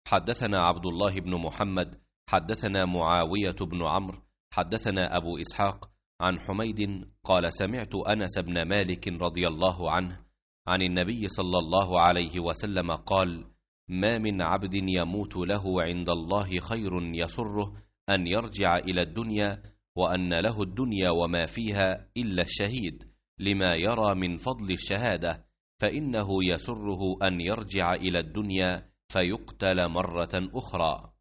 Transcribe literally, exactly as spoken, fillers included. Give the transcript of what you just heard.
حدثنا عبد الله بن محمد حدثنا معاوية بن عمرو حدثنا أبو إسحاق عن حميد قال سمعت أنس بن مالك رضي الله عنه عن النبي صلى الله عليه وسلم قال: ما من عبد يموت له عند الله خير يسره أن يرجع إلى الدنيا وأن له الدنيا وما فيها إلا الشهيد، لما يرى من فضل الشهادة، فإنه يسره أن يرجع إلى الدنيا فيقتل مرة أخرى.